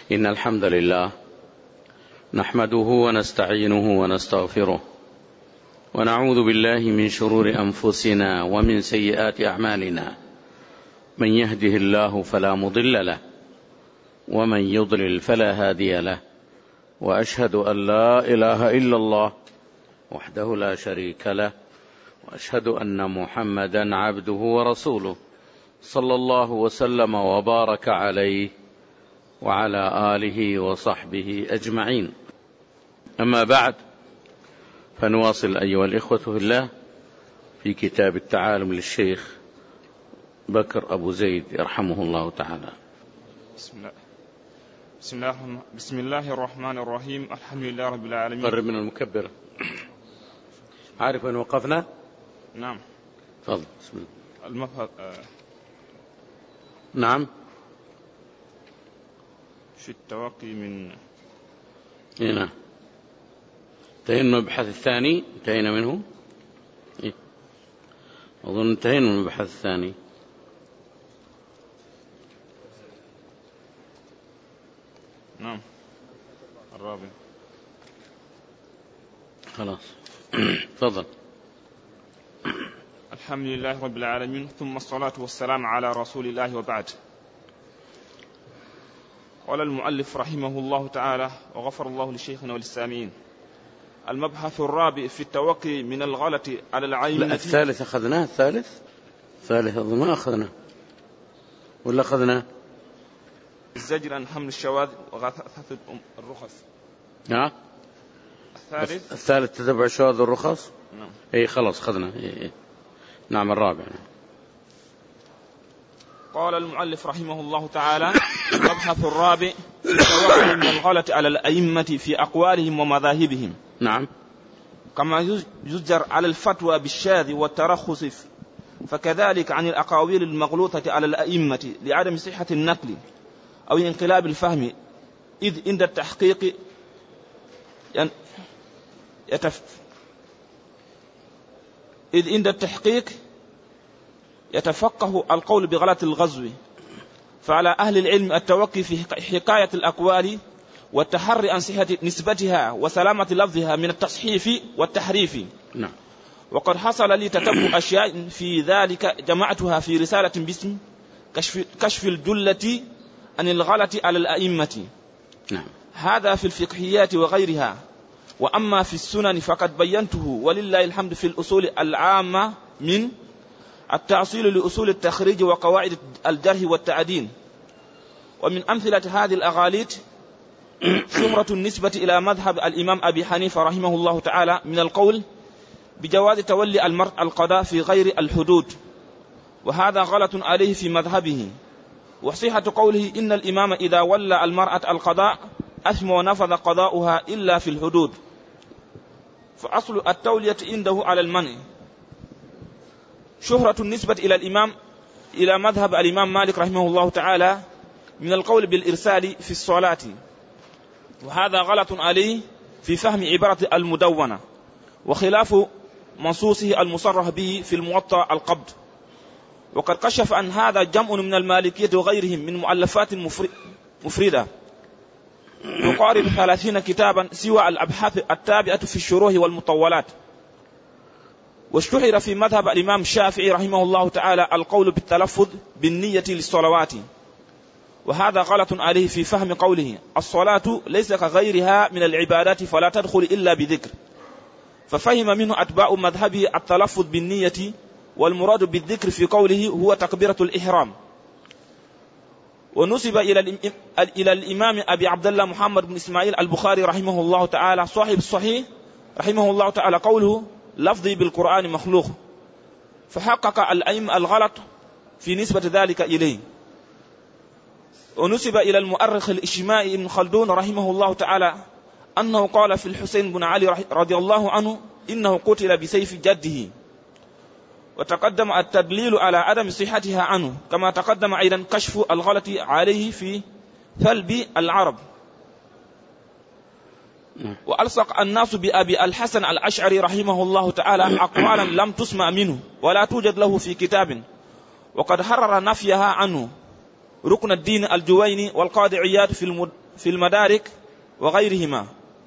إن الحمد لله نحمده ونستعينه ونستغفره ونعوذ بالله من شرور أنفسنا ومن سيئات أعمالنا. من يهده الله فلا مضل له ومن يضلل فلا هادي له، وأشهد أن لا إله إلا الله وحده لا شريك له، وأشهد أن محمدا عبده ورسوله صلى الله وسلم وبارك عليه وعلى آله وصحبه أجمعين. أما بعد، فنواصل أيها الإخوة في الله في كتاب التعالم للشيخ بكر أبو زيد يرحمه الله تعالى. بسم الله الرحمن الرحيم. الحمد لله رب العالمين. قرب من المكبر. عارف أن وقفنا؟ نعم. تفضل. بسم الله. المبحث نعم. في التوقي من هنا انتهينا من المبحث الثاني، انتهينا منه. أظن انتهينا من المبحث الثاني. نعم الرابع. خلاص. تفضل. الحمد لله رب العالمين، ثم الصلاة والسلام على رسول الله، وبعد. قال المؤلف رحمه الله تعالى وغفر الله لشيخنا وللسامعين: المبحث الرابع في التوقي من الغلط على العين. لا، الثالث أخذناه. الثالث أظن ما أخذناه، ولا أخذناه؟ الزجر عن حمل الشواذ وغثاثة الرخص. نعم. الثالث تتبع الشواذ والرخص. نعم. اي خلاص أخذنا. نعم الرابع. قال المؤلف رحمه الله تعالى: المبحث الرابع في التوقي من الغلط على الأئمة في أقوالهم ومذاهبهم. نعم. كما يزجر على الفتوى بالشاذ والترخص، فكذلك عن الأقاويل المغلوطة على الأئمة لعدم صحة النقل أو انقلاب الفهم، إذ عند التحقيق يتفقه القول بغلط الغزو، فعلى أهل العلم التوقي في حكاية الأقوال والتحري عن صحة نسبتها وسلامة لفظها من التصحيف والتحريف. نعم. وقد حصل لي تتبع أشياء في ذلك جمعتها في رسالة باسم كشف الجلة عن الغلط على الأئمة. نعم. هذا في الفقهيات وغيرها. وأما في السنن فقد بينته ولله الحمد في الأصول العامة من التأصيل لأصول التخريج وقواعد الجرح والتعديل. ومن أمثلة هذه الأغاليط شهرة النسبة إلى مذهب الإمام أبي حنيفة رحمه الله تعالى من القول بجواز تولي المرء القضاء في غير الحدود، وهذا غلط عليه في مذهبه. وصحة قوله إن الإمام إذا ولى المرأة القضاء أثم ونفذ قضاؤها إلا في الحدود، فأصل التولية عنده على المنع. شهرة النسبة إلى مذهب الإمام مالك رحمه الله تعالى من القول بالإرسال في الصلاة، وهذا غلط عليه في فهم عبارة المدونة، وخلاف منصوصه المصرح به في الموطأ القبض. وقد كشف عن هذا جمع من المالكية وغيرهم من مؤلفات مفردة يقارب 30 كتابا سوى الأبحاث التابعة في الشروح والمطولات. واشتهر في مذهب الإمام الشافعي رحمه الله تعالى القول بالتلفظ بالنية للصلوات، وهذا غلط عليه في فهم قوله الصلاة ليس كغيرها من العبادات فلا تدخل إلا بذكر، ففهم منه أتباع مذهبه التلفظ بالنية، والمراد بالذكر في قوله هو تكبيرة الإحرام. ونسب إلى الإمام أبي عبد الله محمد بن إسماعيل البخاري رحمه الله تعالى صاحب الصحيح رحمه الله تعالى قوله لفظي بالقرآن مخلوق، فحقق الأئمة الغلط في نسبة ذلك إليه. ونسب إلى المؤرخ الإجتماعي ابن خلدون رحمه الله تعالى أنه قال في الحسين بن علي رضي الله عنه إنه قتل بسيف جده، وتقدم التدليل على عدم صحتها عنه، كما تقدم أيضا كشف الغلط عليه في ثلب العرب. وألصق الناس بأبي الحسن الأشعري رحمه الله تعالى أقوالا لم تسمع منه ولا توجد له في كتاب، وقد حرر نفيها عنه ركن الدين الجويني والقاضي عياض في المدارك وغيرهما.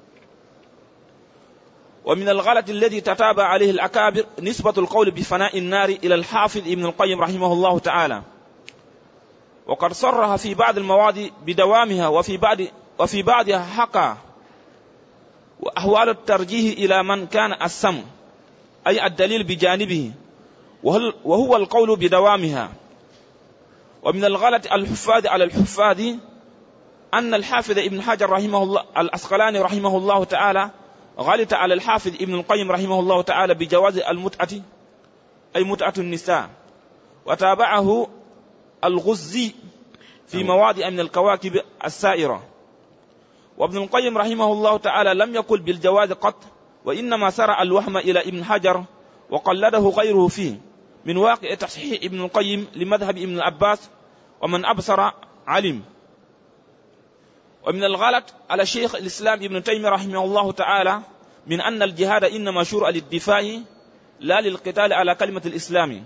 ومن الغلط الذي تتابع عليه الأكابر نسبة القول بفناء النار إلى الحافظ ابن القيم رحمه الله تعالى، وقد صرح في بعض المواضع بدوامها، وفي بعضها حكى وأحوال الترجيح إلى من كان السم، أي الدليل بجانبه، وهو القول بدوامها. ومن الغلط الحفاظ على الحفاظ أن الحافظ ابن حجر رحمه الله العسقلاني رحمه الله تعالى غلط على الحافظ ابن القيم رحمه الله تعالى بجواز المتعة، أي متعة النساء، وتابعه الغزي في مواضع من الكواكب السائرة. وابن القيم رحمه الله تعالى لم يقل بالجواز قط، وإنما سرع الوهم إلى ابن حجر وقلده غيره فيه من واقع تصحيح ابن القيم لمذهب ابن العباس، ومن أبصر علم. ومن الغلط على شيخ الإسلام ابن تيمية رحمه الله تعالى من أن الجهاد إنما شرع للدفاع لا للقتال على كلمة الإسلام.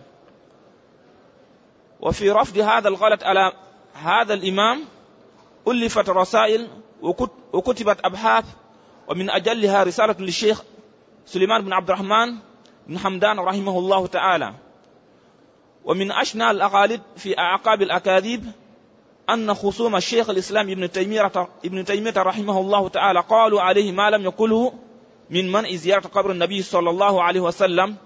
وفي رفض هذا الغلط على هذا الإمام ألفت رسائل وكتبت أبحاث، ومن أجلها رسالة للشيخ سليمان بن عبد الرحمن بن حمدان رحمه الله تعالى. ومن أشنع الأغاليط في أعقاب الأكاذيب أن خصوم الشيخ الإسلام ابن تيمية رحمه الله تعالى قالوا عليه ما لم يقله من منع زيارة قبر النبي صلى الله عليه وسلم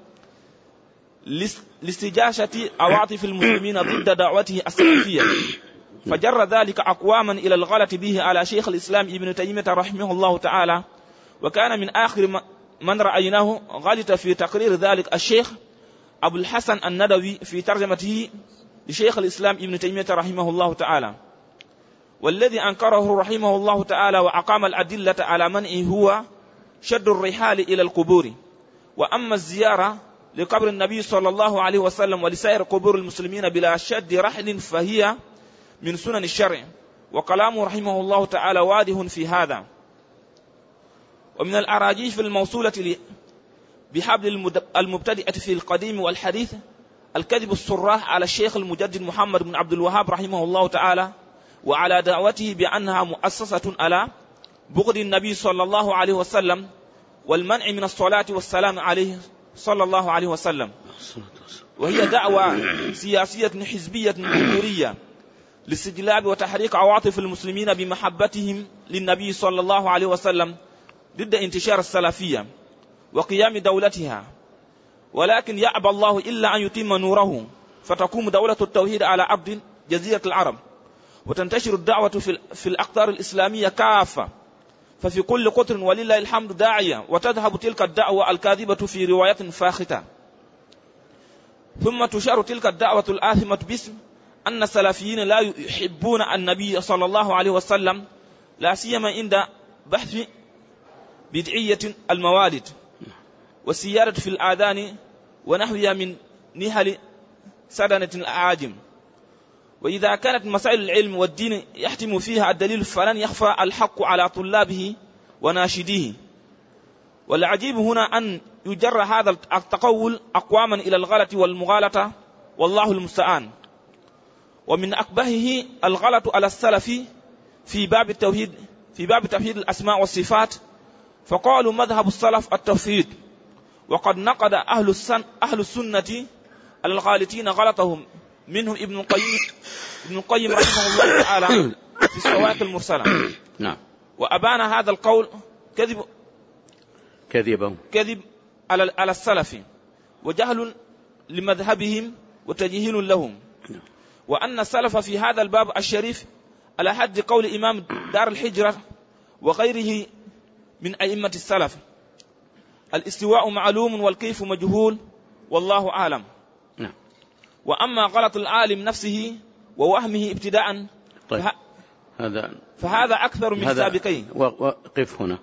لاستجاشة عواطف المسلمين ضد دعوته السلفية، فجر ذلك أقواما إلى الغلط به على شيخ الإسلام ابن تيمية رحمه الله تعالى. وكان من آخر من رأيناه غلط في تقرير ذلك الشيخ أبو الحسن الندوي في ترجمته لشيخ الإسلام ابن تيمية رحمه الله تعالى، والذي أنكره رحمه الله تعالى وأقام الأدلة على منعه هو شد الرحال إلى القبور. وأما الزيارة لقبر النبي صلى الله عليه وسلم ولسائر قبور المسلمين بلا شد رحل فهي من سنن الشرع، وكلامه رحمه الله تعالى واضح في هذا. ومن الأراجيف الموصولة بحبل المبتدئة في القديم والحديث الكذب الصراح على الشيخ المجدد محمد بن عبد الوهاب رحمه الله تعالى وعلى دعوته بأنها مؤسسة على بغض النبي صلى الله عليه وسلم والمنع من الصلاة والسلام عليه صلى الله عليه وسلم، وهي دعوة سياسية حزبية جمهورية لاستجلاب وتحريك عواطف المسلمين بمحبتهم للنبي صلى الله عليه وسلم ضد انتشار السلفية وقيام دولتها. ولكن يأبى الله إلا أن يتم نوره فتقوم دولة التوحيد على أرض جزيرة العرب، وتنتشر الدعوة في الأقطار الإسلامية كافة، ففي كل قطر ولله الحمد داعية، وتذهب تلك الدعوة الكاذبة في روايات فاختة، ثم تشار تلك الدعوة الآثمة باسم أن السلفيين لا يحبون النبي صلى الله عليه وسلم، لا سيما عند بحث بدعية الموالد والسيارة في الآذان ونحوها من نهل سدنة الأعاجم. وإذا كانت مسائل العلم والدين يحتم فيها الدليل فلن يخفى الحق على طلابه وناشديه. والعجيب هنا أن يجر هذا التقول أقواما إلى الغلط والمغالطة، والله المستعان. ومن أقبحه الغلط على السلف في باب التوحيد، في باب توحيد الأسماء والصفات، فقالوا مذهب السلف التوحيد، وقد نقد أهل السنة الغالطين غلطهم، منهم ابن القيم رحمه الله تعالى في الصواعق المرسلة. نعم. وأبان هذا القول كذب على السلف، وجهل لمذهبهم وتجهيل لهم، وأن السلف في هذا الباب الشريف على حد قول إمام دار الحجرة وغيره من أئمة السلف: الاستواء معلوم والكيف مجهول والله أعلم. وأما غلط العالم نفسه ووهمه ابتداء طيب. فهذا أكثر من سابقين. وقف هنا.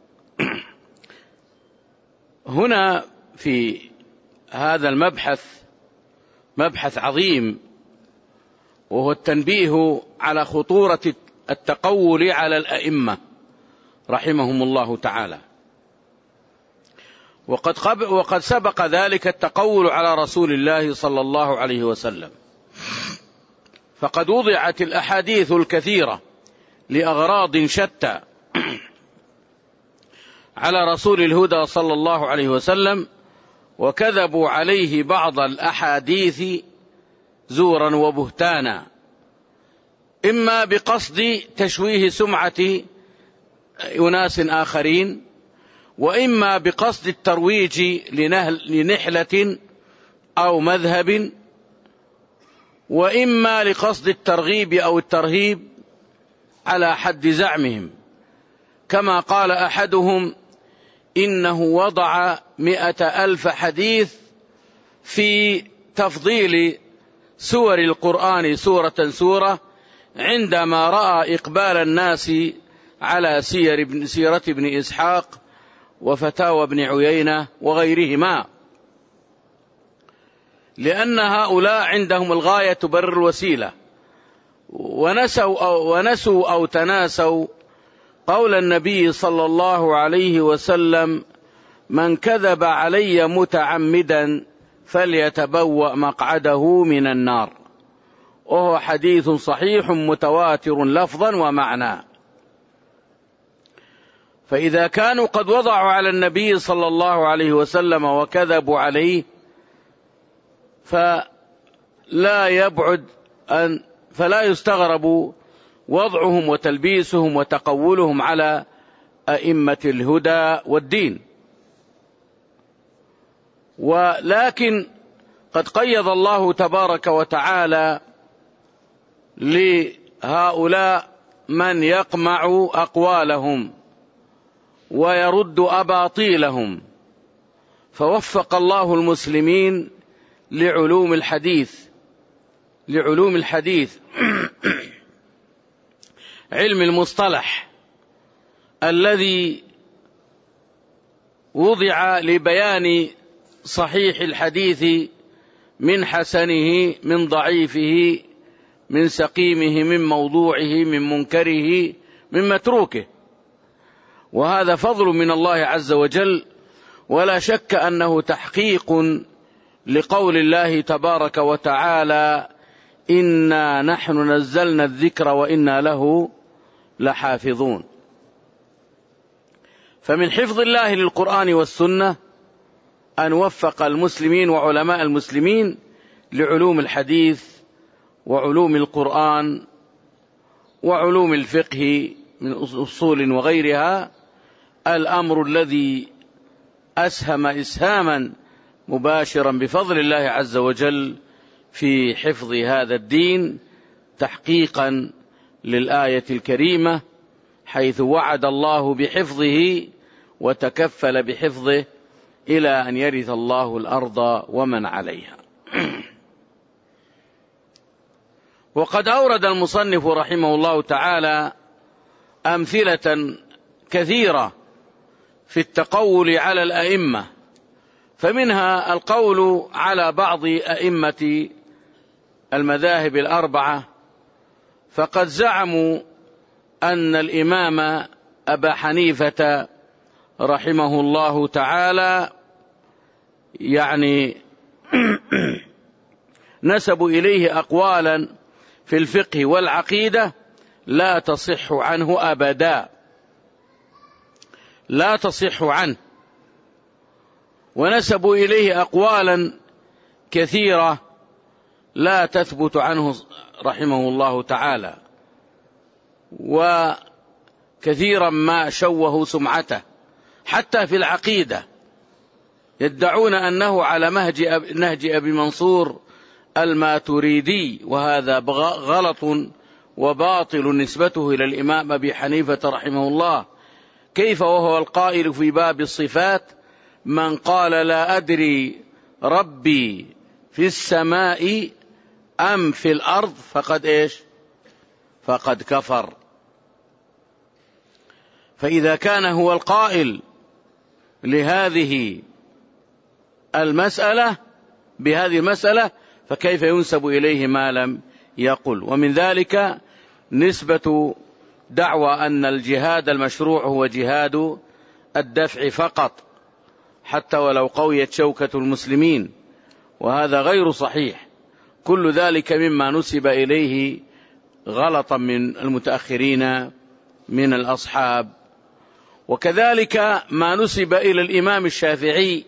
هنا في هذا المبحث مبحث عظيم، وهو التنبيه على خطورة التقول على الأئمة رحمهم الله تعالى. وقد سبق ذلك التقول على رسول الله صلى الله عليه وسلم، فقد وضعت الأحاديث الكثيرة لأغراض شتى على رسول الهدى صلى الله عليه وسلم، وكذبوا عليه بعض الأحاديث زورا وبهتانا، إما بقصد تشويه سمعة أناس آخرين، وإما بقصد الترويج لنحلة أو مذهب، وإما لقصد الترغيب أو الترهيب على حد زعمهم، كما قال أحدهم إنه وضع 100,000 حديث في تفضيل سور القرآن سورة سورة، عندما رأى إقبال الناس على سيرة ابن إسحاق وفتاوى ابن عيينة وغيرهما، لأن هؤلاء عندهم الغاية تبرر الوسيلة، ونسوا أو تناسوا قول النبي صلى الله عليه وسلم: من كذب علي متعمدا فليتبوأ مقعده من النار، وهو حديث صحيح متواتر لفظا ومعنى. فإذا كانوا قد وضعوا على النبي صلى الله عليه وسلم وكذبوا عليه، فلا يستغرب وضعهم وتلبيسهم وتقولهم على أئمة الهدى والدين. ولكن قد قيض الله تبارك وتعالى لهؤلاء من يقمع أقوالهم ويرد أباطيلهم، فوفق الله المسلمين لعلوم الحديث علم المصطلح الذي وضع لبيان صحيح الحديث من حسنه، من ضعيفه، من سقيمه، من موضوعه، من منكره، من متروكه. وهذا فضل من الله عز وجل، ولا شك أنه تحقيق لقول الله تبارك وتعالى: إنا نحن نزلنا الذكر وإنا له لحافظون. فمن حفظ الله للقرآن والسنة أن وفق المسلمين وعلماء المسلمين لعلوم الحديث وعلوم القرآن وعلوم الفقه من أصول وغيرها، الأمر الذي أسهم إسهاما مباشرا بفضل الله عز وجل في حفظ هذا الدين، تحقيقا للآية الكريمة، حيث وعد الله بحفظه وتكفل بحفظه إلى أن يرث الله الأرض ومن عليها. وقد أورد المصنف رحمه الله تعالى أمثلة كثيرة في التقول على الأئمة، فمنها القول على بعض أئمة المذاهب الأربعة، فقد زعموا أن الإمام أبا حنيفة رحمه الله تعالى نسبوا إليه أقوالا في الفقه والعقيدة لا تصح عنه أبدا، لا تصح عنه، ونسبوا إليه أقوالا كثيرة لا تثبت عنه رحمه الله تعالى، وكثيرا ما شوهوا سمعته حتى في العقيدة، يدعون أنه على نهج أبي منصور الماتريدي، وهذا غلط وباطل نسبته إلى الإمام أبي حنيفة رحمه الله. كيف وهو القائل في باب الصفات: من قال لا أدري ربي في السماء أم في الأرض فقد كفر. فإذا كان هو القائل بهذه المسألة فكيف ينسب إليه ما لم يقل؟ ومن ذلك نسبة دعوى أن الجهاد المشروع هو جهاد الدفع فقط، حتى ولو قويت شوكة المسلمين، وهذا غير صحيح. كل ذلك مما نسب إليه غلطا من المتأخرين من الأصحاب. وكذلك ما نسب إلى الإمام الشافعي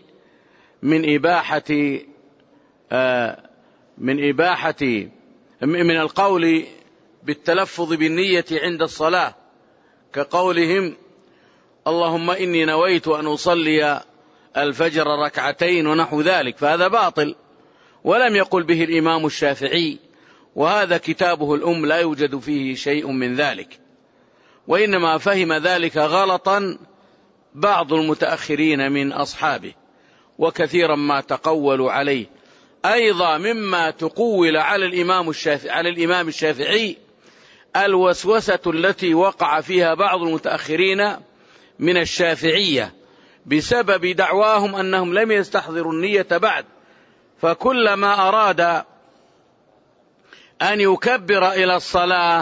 من القول بالتلفظ بالنية عند الصلاة، كقولهم اللهم إني نويت أن أصلي الفجر ركعتين ونحو ذلك، فهذا باطل ولم يقل به الإمام الشافعي، وهذا كتابه الأم لا يوجد فيه شيء من ذلك، وإنما فهم ذلك غلطا بعض المتأخرين من أصحابه، وكثيرا ما تقولوا عليه. أيضا مما تقول على الإمام الشافعي الوسوسة التي وقع فيها بعض المتأخرين من الشافعية بسبب دعواهم أنهم لم يستحضروا النية بعد، فكلما أراد أن يكبر إلى الصلاة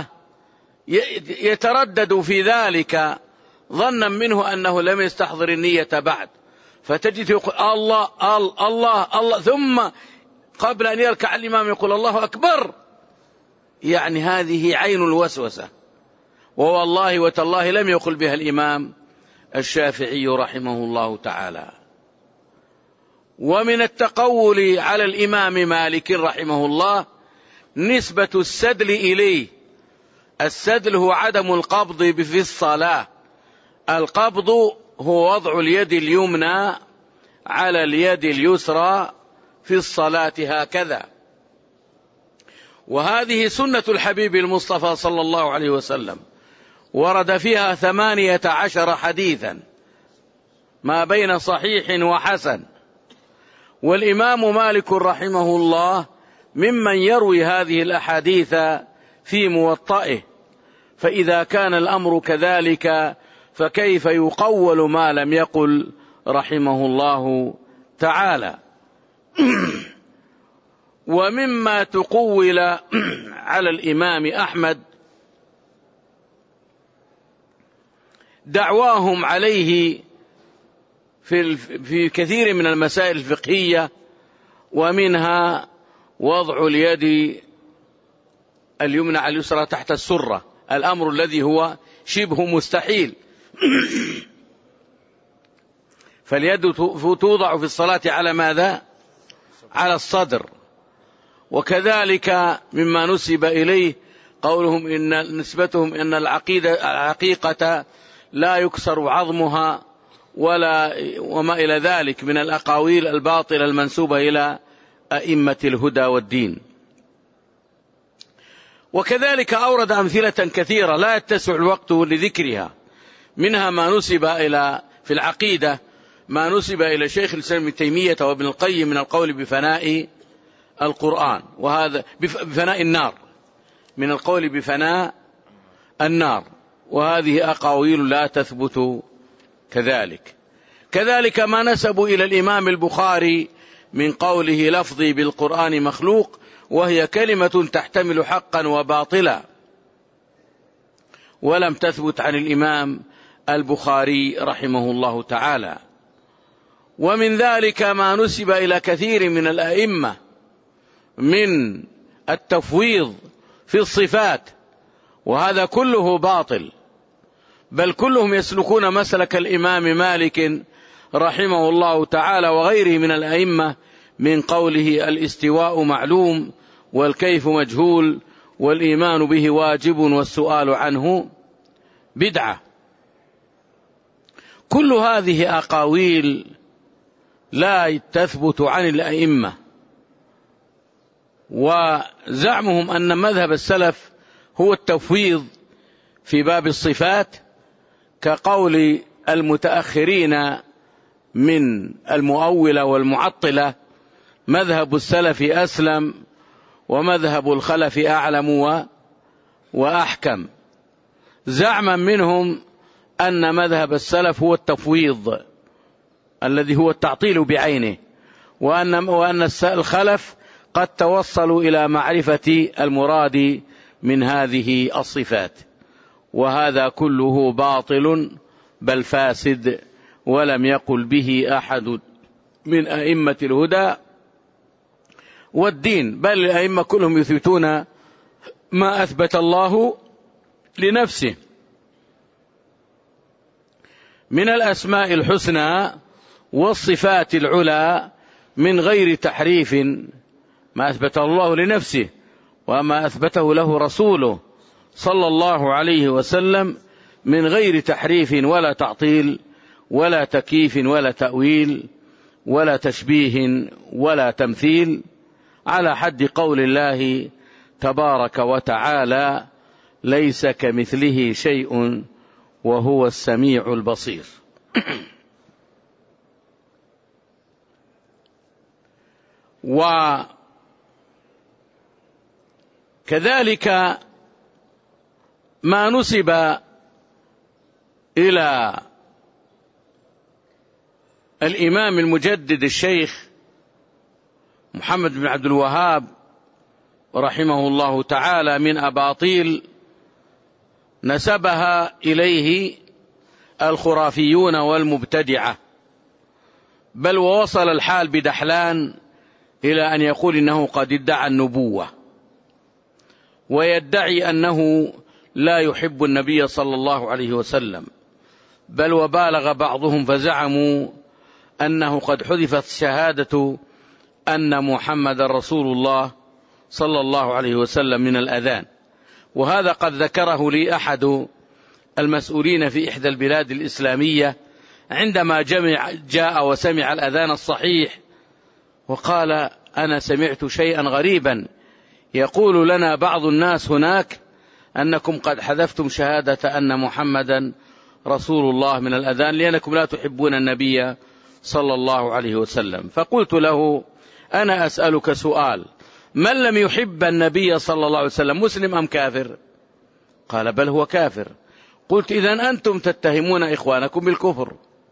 يتردد في ذلك ظنا منه أنه لم يستحضر النية بعد، فتجد يقول الله الله الله، ثم قبل أن يركع الإمام يقول الله أكبر. يعني هذه عين الوسوسة، ووالله وتالله لم يقل بها الإمام الشافعي رحمه الله تعالى. ومن التقول على الإمام مالك رحمه الله نسبة السدل إليه. السدل هو عدم القبض في الصلاة. القبض هو وضع اليد اليمنى على اليد اليسرى في الصلاة هكذا، وهذه سنة الحبيب المصطفى صلى الله عليه وسلم، ورد فيها 18 حديثا ما بين صحيح وحسن. والإمام مالك رحمه الله ممن يروي هذه الأحاديث في موطئه، فإذا كان الأمر كذلك فكيف يقول ما لم يقل رحمه الله تعالى. ومما تقول على الإمام أحمد دعواهم عليه في كثير من المسائل الفقهية، ومنها وضع اليد اليمنى على اليسرى تحت السرة، الأمر الذي هو شبه مستحيل. فاليد توضع في الصلاة على ماذا؟ على الصدر. وكذلك مما نسب إليه قولهم نسبتهم أن العقيقة لا يكسر عظمها وما إلى ذلك من الأقاويل الباطلة المنسوبة إلى أئمة الهدى والدين. وكذلك أورد أمثلة كثيرة لا يتسع الوقت لذكرها، منها ما نسب في العقيدة ما نسب إلى شيخ الإسلام ابن تيمية وابن القيم من القول بفناء القرآن، وهذا بفناء النار، من القول بفناء النار، وهذه أقاويل لا تثبت كذلك. كذلك ما نسبوا إلى الإمام البخاري من قوله لفظي بالقرآن مخلوق، وهي كلمة تحتمل حقا وباطلا، ولم تثبت عن الإمام البخاري رحمه الله تعالى. ومن ذلك ما نسب إلى كثير من الأئمة من التفويض في الصفات، وهذا كله باطل، بل كلهم يسلكون مسلك الإمام مالك رحمه الله تعالى وغيره من الأئمة من قوله الاستواء معلوم والكيف مجهول والإيمان به واجب والسؤال عنه بدعة. كل هذه أقاويل لا تثبت عن الأئمة، وزعمهم أن مذهب السلف هو التفويض في باب الصفات كقول المتأخرين من المؤولة والمعطلة، مذهب السلف أسلم ومذهب الخلف أعلم وأحكم. زعما منهم أن مذهب السلف هو التفويض الذي هو التعطيل بعينه، وأن الخلف قد توصلوا إلى معرفة المراد من هذه الصفات، وهذا كله باطل بل فاسد، ولم يقل به أحد من أئمة الهدى والدين، بل الأئمة كلهم يثبتون ما أثبت الله لنفسه من الأسماء الحسنى والصفات العلى من غير تحريف، ما أثبته الله لنفسه وما أثبته له رسوله صلى الله عليه وسلم من غير تحريف ولا تعطيل ولا تكييف ولا تأويل ولا تشبيه ولا تمثيل، على حد قول الله تبارك وتعالى: ليس كمثله شيء وهو السميع البصير. وكذلك ما نسب إلى الإمام المجدد الشيخ محمد بن عبد الوهاب رحمه الله تعالى من أباطيل نسبها إليه الخرافيون والمبتدعة، بل ووصل الحال بدحلان إلى أن يقول إنه قد ادعى النبوة ويدعي أنه لا يحب النبي صلى الله عليه وسلم، بل وبالغ بعضهم فزعموا أنه قد حذفت شهادة أن محمد رسول الله صلى الله عليه وسلم من الأذان. وهذا قد ذكره لي أحد المسؤولين في إحدى البلاد الإسلامية عندما جاء وسمع الأذان الصحيح، وقال: أنا سمعت شيئا غريبا، يقول لنا بعض الناس هناك أنكم قد حذفتم شهادة أن محمدا رسول الله من الأذان لأنكم لا تحبون النبي صلى الله عليه وسلم. فقلت له: أنا أسألك سؤال، من لم يحب النبي صلى الله عليه وسلم مسلم أم كافر؟ قال: بل هو كافر. قلت: إذن أنتم تتهمون إخوانكم بالكفر.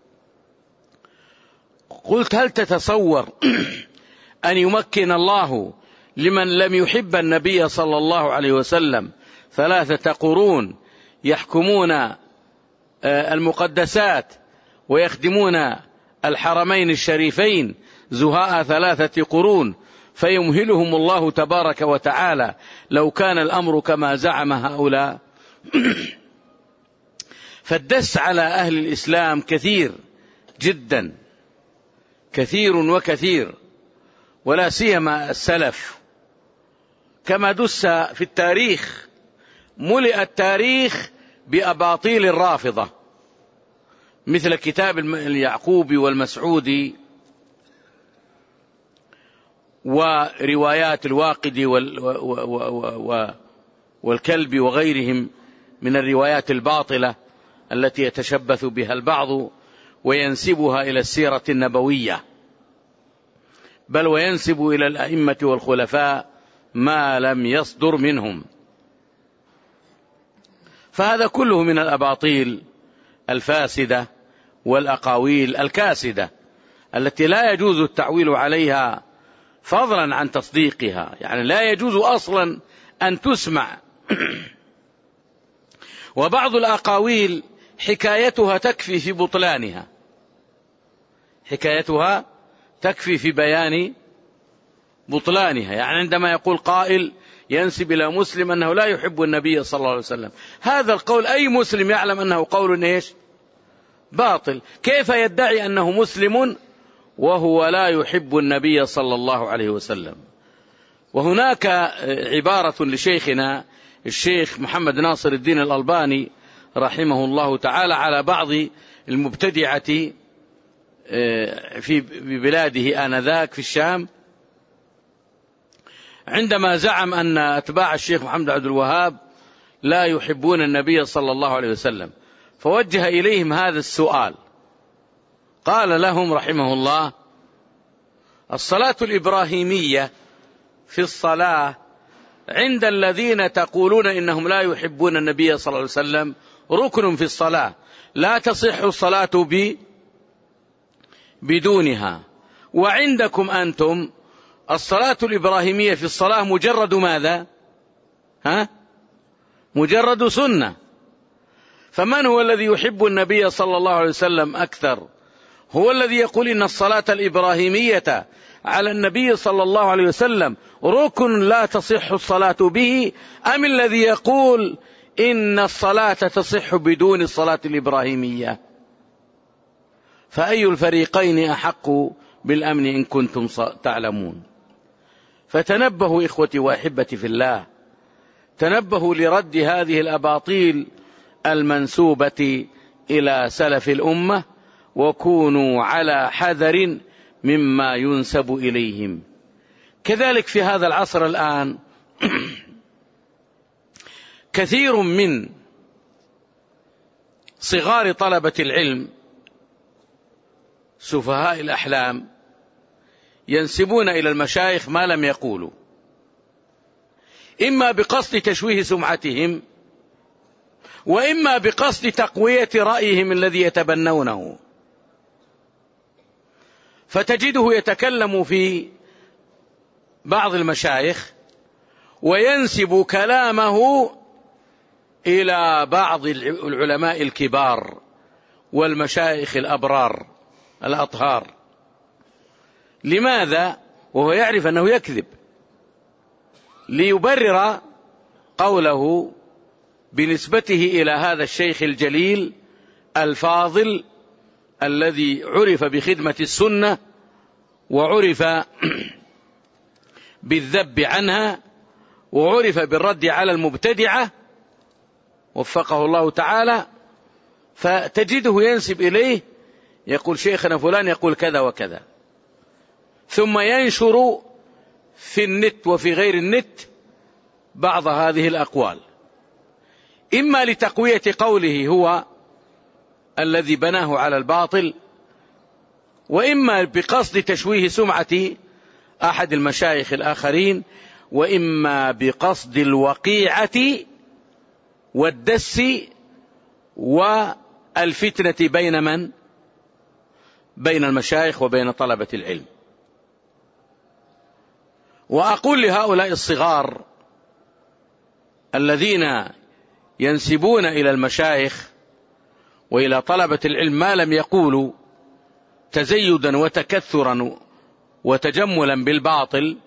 قلت: هل تتصور أن يمكن الله لمن لم يحب النبي صلى الله عليه وسلم 3 قرون يحكمون المقدسات ويخدمون الحرمين الشريفين زهاء 3 قرون، فيمهلهم الله تبارك وتعالى لو كان الأمر كما زعم هؤلاء؟ فالدس على أهل الإسلام كثير جدا، كثير وكثير، ولا سيما السلف، كما دس في التاريخ. ملئ التاريخ بأباطيل الرافضة مثل كتاب اليعقوبي والمسعودي وروايات الواقدي والكلبي وغيرهم من الروايات الباطلة التي يتشبث بها البعض وينسبها إلى السيرة النبوية، بل وينسب إلى الأئمة والخلفاء ما لم يصدر منهم. فهذا كله من الأباطيل الفاسدة والأقاويل الكاسدة التي لا يجوز التعويل عليها فضلا عن تصديقها، يعني لا يجوز أصلا أن تسمع. وبعض الأقاويل حكايتها تكفي في بطلانها، حكايتها تكفي في بيان بطلانها. يعني عندما يقول قائل ينسب إلى مسلم أنه لا يحب النبي صلى الله عليه وسلم، هذا القول أي مسلم يعلم أنه قول إيش؟ باطل. كيف يدعي أنه مسلم وهو لا يحب النبي صلى الله عليه وسلم؟ وهناك عبارة لشيخنا الشيخ محمد ناصر الدين الألباني رحمه الله تعالى على بعض المبتدعة في بلاده آنذاك في الشام، عندما زعم أن أتباع الشيخ محمد عبد الوهاب لا يحبون النبي صلى الله عليه وسلم، فوجه إليهم هذا السؤال، قال لهم رحمه الله: الصلاة الإبراهيمية في الصلاة عند الذين تقولون إنهم لا يحبون النبي صلى الله عليه وسلم ركن في الصلاة، لا تصح الصلاة بدونها، وعندكم أنتم الصلاة الإبراهيمية في الصلاة مجرد ماذا؟ مجرد سنة. فمن هو الذي يحب النبي صلى الله عليه وسلم أكثر؟ هو الذي يقول إن الصلاة الإبراهيمية على النبي صلى الله عليه وسلم ركن لا تصح الصلاة به، أم الذي يقول إن الصلاة تصح بدون الصلاة الإبراهيمية؟ فأي الفريقين أحق بالأمن إن كنتم تعلمون؟ فتنبهوا إخوتي وأحبتي في الله، تنبهوا لرد هذه الأباطيل المنسوبة إلى سلف الأمة، وكونوا على حذر مما ينسب إليهم. كذلك في هذا العصر الآن كثير من صغار طلبة العلم سفهاء الأحلام ينسبون إلى المشايخ ما لم يقولوا، إما بقصد تشويه سمعتهم، وإما بقصد تقوية رأيهم الذي يتبنونه. فتجده يتكلم في بعض المشايخ وينسب كلامه إلى بعض العلماء الكبار والمشايخ الأبرار الأطهار. لماذا؟ وهو يعرف أنه يكذب، ليبرر قوله بنسبته إلى هذا الشيخ الجليل الفاضل الذي عرف بخدمة السنة وعرف بالذب عنها وعرف بالرد على المبتدعة وفقه الله تعالى. فتجده ينسب إليه، يقول شيخنا فلان يقول كذا وكذا، ثم ينشر في النت وفي غير النت بعض هذه الأقوال، إما لتقوية قوله هو الذي بناه على الباطل، وإما بقصد تشويه سمعة أحد المشايخ الآخرين، وإما بقصد الوقيعة والدس والفتنة بين من؟ بين المشايخ وبين طلبة العلم. وأقول لهؤلاء الصغار الذين ينسبون إلى المشايخ وإلى طلبة العلم ما لم يقولوا تزيدا وتكثرا وتجملا بالباطل،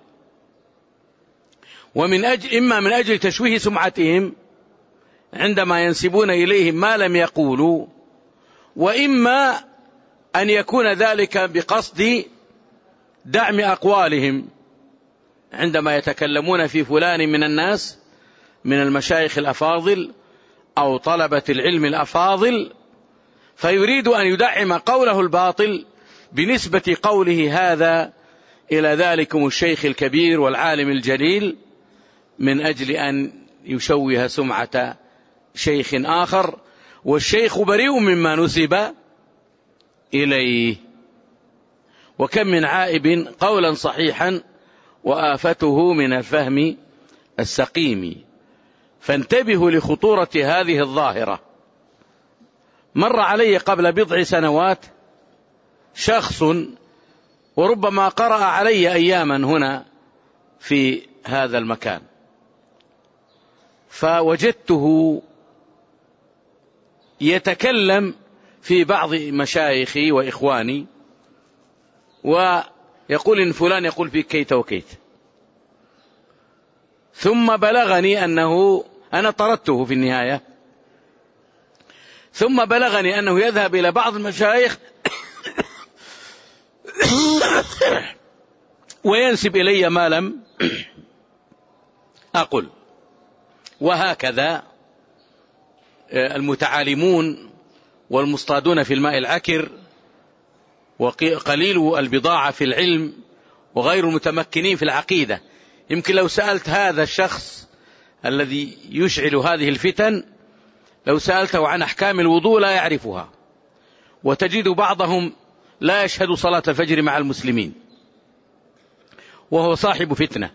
إما من أجل تشويه سمعتهم عندما ينسبون إليهم ما لم يقولوا، وإما أن يكون ذلك بقصد دعم أقوالهم عندما يتكلمون في فلان من الناس من المشايخ الأفاضل أو طلبة العلم الأفاضل، فيريد أن يدعم قوله الباطل بنسبة قوله هذا إلى ذلكم الشيخ الكبير والعالم الجليل، من أجل أن يشوه سمعة شيخ آخر، والشيخ بريء مما نسب إليه. وكم من عائب قولا صحيحا وآفته من الفهم السقيم. فانتبهوا لخطورة هذه الظاهرة. مر علي قبل بضع سنوات شخص، وربما قرأ علي أياما هنا في هذا المكان، فوجدته يتكلم في بعض مشايخي وإخواني ويقول إن فلان يقول في كيت وكيت، ثم بلغني أنه أنا طردته في النهاية، ثم بلغني أنه يذهب إلى بعض المشايخ وينسب إلي ما لم أقل. وهكذا المتعالمون والمصطادون في الماء العكر وقليل البضاعة في العلم وغير المتمكنين في العقيدة. يمكن لو سألت هذا الشخص الذي يشعل هذه الفتن، لو سألته عن أحكام الوضوء لا يعرفها، وتجد بعضهم لا يشهد صلاة الفجر مع المسلمين، وهو صاحب فتنة،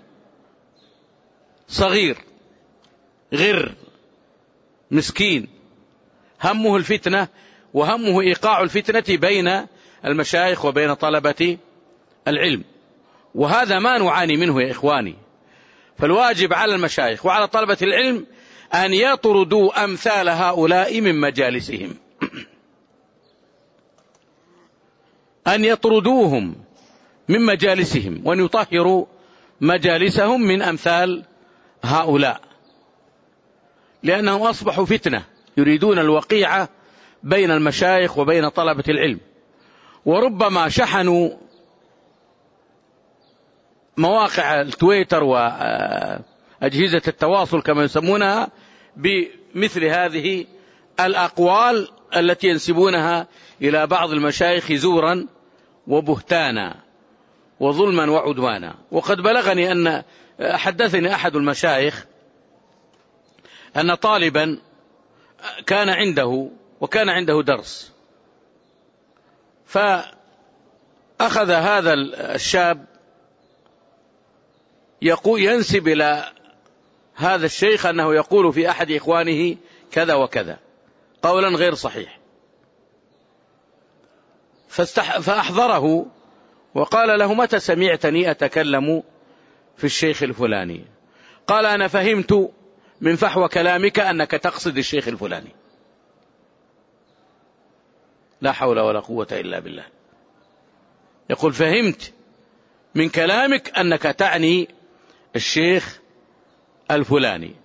صغير غر مسكين، همه الفتنة وهمه إيقاع الفتنة بين المشايخ وبين طلبة العلم. وهذا ما نعاني منه يا إخواني. فالواجب على المشايخ وعلى طلبة العلم أن يطردوا أمثال هؤلاء من مجالسهم، أن يطردوهم من مجالسهم، وأن يطهروا مجالسهم من أمثال هؤلاء، لأنهم أصبحوا فتنة، يريدون الوقيعة بين المشايخ وبين طلبة العلم، وربما شحنوا مواقع التويتر وأجهزة التواصل كما يسمونها بمثل هذه الأقوال التي ينسبونها إلى بعض المشايخ زورا وبهتانا وظلما وعدوانا. وقد بلغني أن حدثني أحد المشايخ أن طالبا كان عنده درس، فأخذ هذا الشاب ينسب إلى هذا الشيخ أنه يقول في أحد إخوانه كذا وكذا قولا غير صحيح، فأحضره وقال له: متى سمعتني أتكلم في الشيخ الفلاني؟ قال: أنا فهمت من فحوى كلامك أنك تقصد الشيخ الفلاني. لا حول ولا قوة إلا بالله. يقول: فهمت من كلامك أنك تعني الشيخ الفلاني.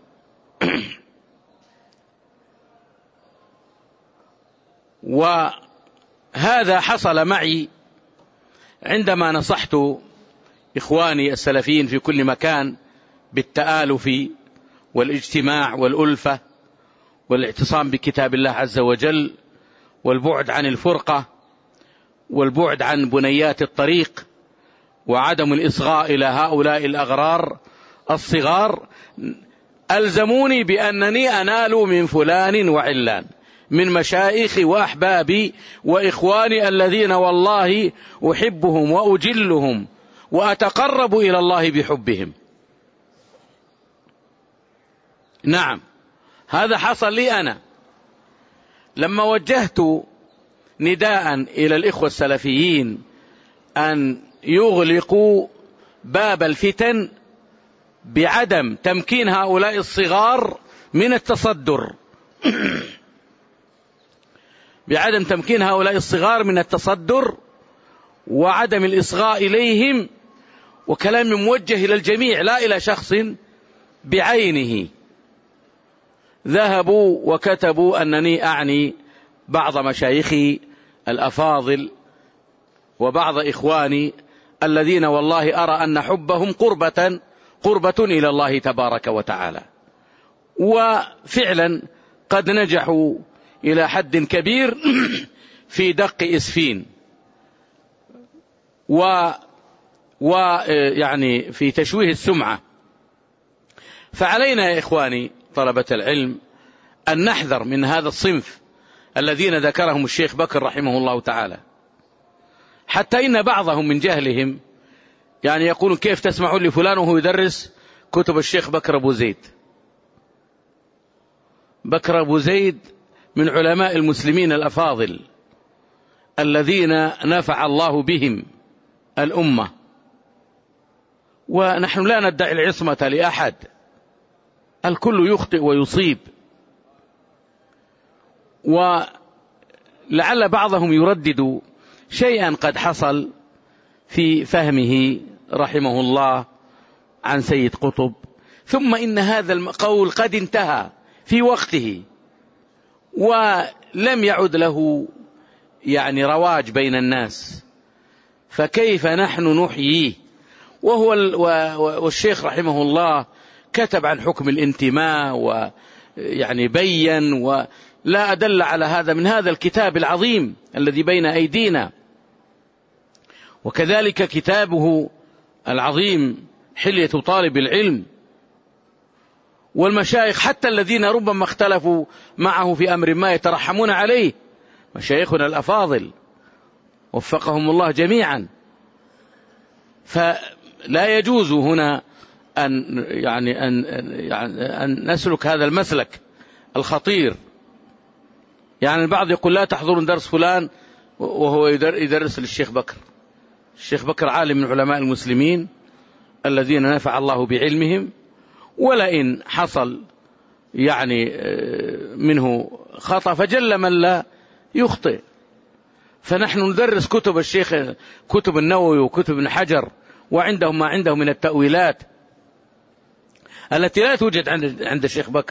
وهذا حصل معي عندما نصحت إخواني السلفيين في كل مكان بالتآلف والاجتماع والألفة والاعتصام بكتاب الله عز وجل، والبعد عن الفرقة، والبعد عن بنيات الطريق، وعدم الإصغاء إلى هؤلاء الأغرار الصغار. ألزموني بأنني أنال من فلان وعلان من مشايخي وأحبابي وإخواني الذين والله أحبهم وأجلهم وأتقرب إلى الله بحبهم. نعم، هذا حصل لي أنا لما وجهت نداء إلى الإخوة السلفيين أن يغلقوا باب الفتن بعدم تمكين هؤلاء الصغار من التصدر بعدم تمكين هؤلاء الصغار من التصدر وعدم الإصغاء إليهم، وكلام موجه إلى الجميع لا إلى شخص بعينه. ذهبوا وكتبوا أنني أعني بعض مشايخي الأفاضل وبعض إخواني الذين والله أرى أن حبهم قربة إلى الله تبارك وتعالى. وفعلا قد نجحوا إلى حد كبير في دق إسفين ويعني في تشويه السمعة. فعلينا يا إخواني طلبة العلم أن نحذر من هذا الصنف الذين ذكرهم الشيخ بكر رحمه الله تعالى، حتى إن بعضهم من جهلهم يعني يقولون: كيف تسمعون لفلان وهو يدرس كتب الشيخ بكر أبو زيد؟ بكر أبو زيد من علماء المسلمين الأفاضل الذين نفع الله بهم الأمة، ونحن لا ندعي العصمة لأحد، الكل يخطئ ويصيب. ولعل بعضهم يردد شيئا قد حصل في فهمه رحمه الله عن سيد قطب، ثم إن هذا القول قد انتهى في وقته ولم يعد له يعني رواج بين الناس، فكيف نحن نحييه؟ والشيخ رحمه الله كتب عن حكم الانتماء ويعني بين، ولا أدل على هذا من هذا الكتاب العظيم الذي بين أيدينا، وكذلك كتابه العظيم حلية طالب العلم. والمشايخ حتى الذين ربما اختلفوا معه في أمر ما يترحمون عليه، مشايخنا الأفاضل وفقهم الله جميعا. فلا يجوز هنا أن نسلك هذا المسلك الخطير. يعني البعض يقول: لا تحضرون درس فلان وهو يدرس للشيخ بكر. الشيخ بكر عالم من علماء المسلمين الذين نفع الله بعلمهم، ولئن حصل يعني منه خطأ فجل من لا يخطئ. فنحن ندرس كتب الشيخ، كتب النووي وكتب ابن حجر، وعندهم ما عنده من التأويلات التي لا توجد عند الشيخ بكر.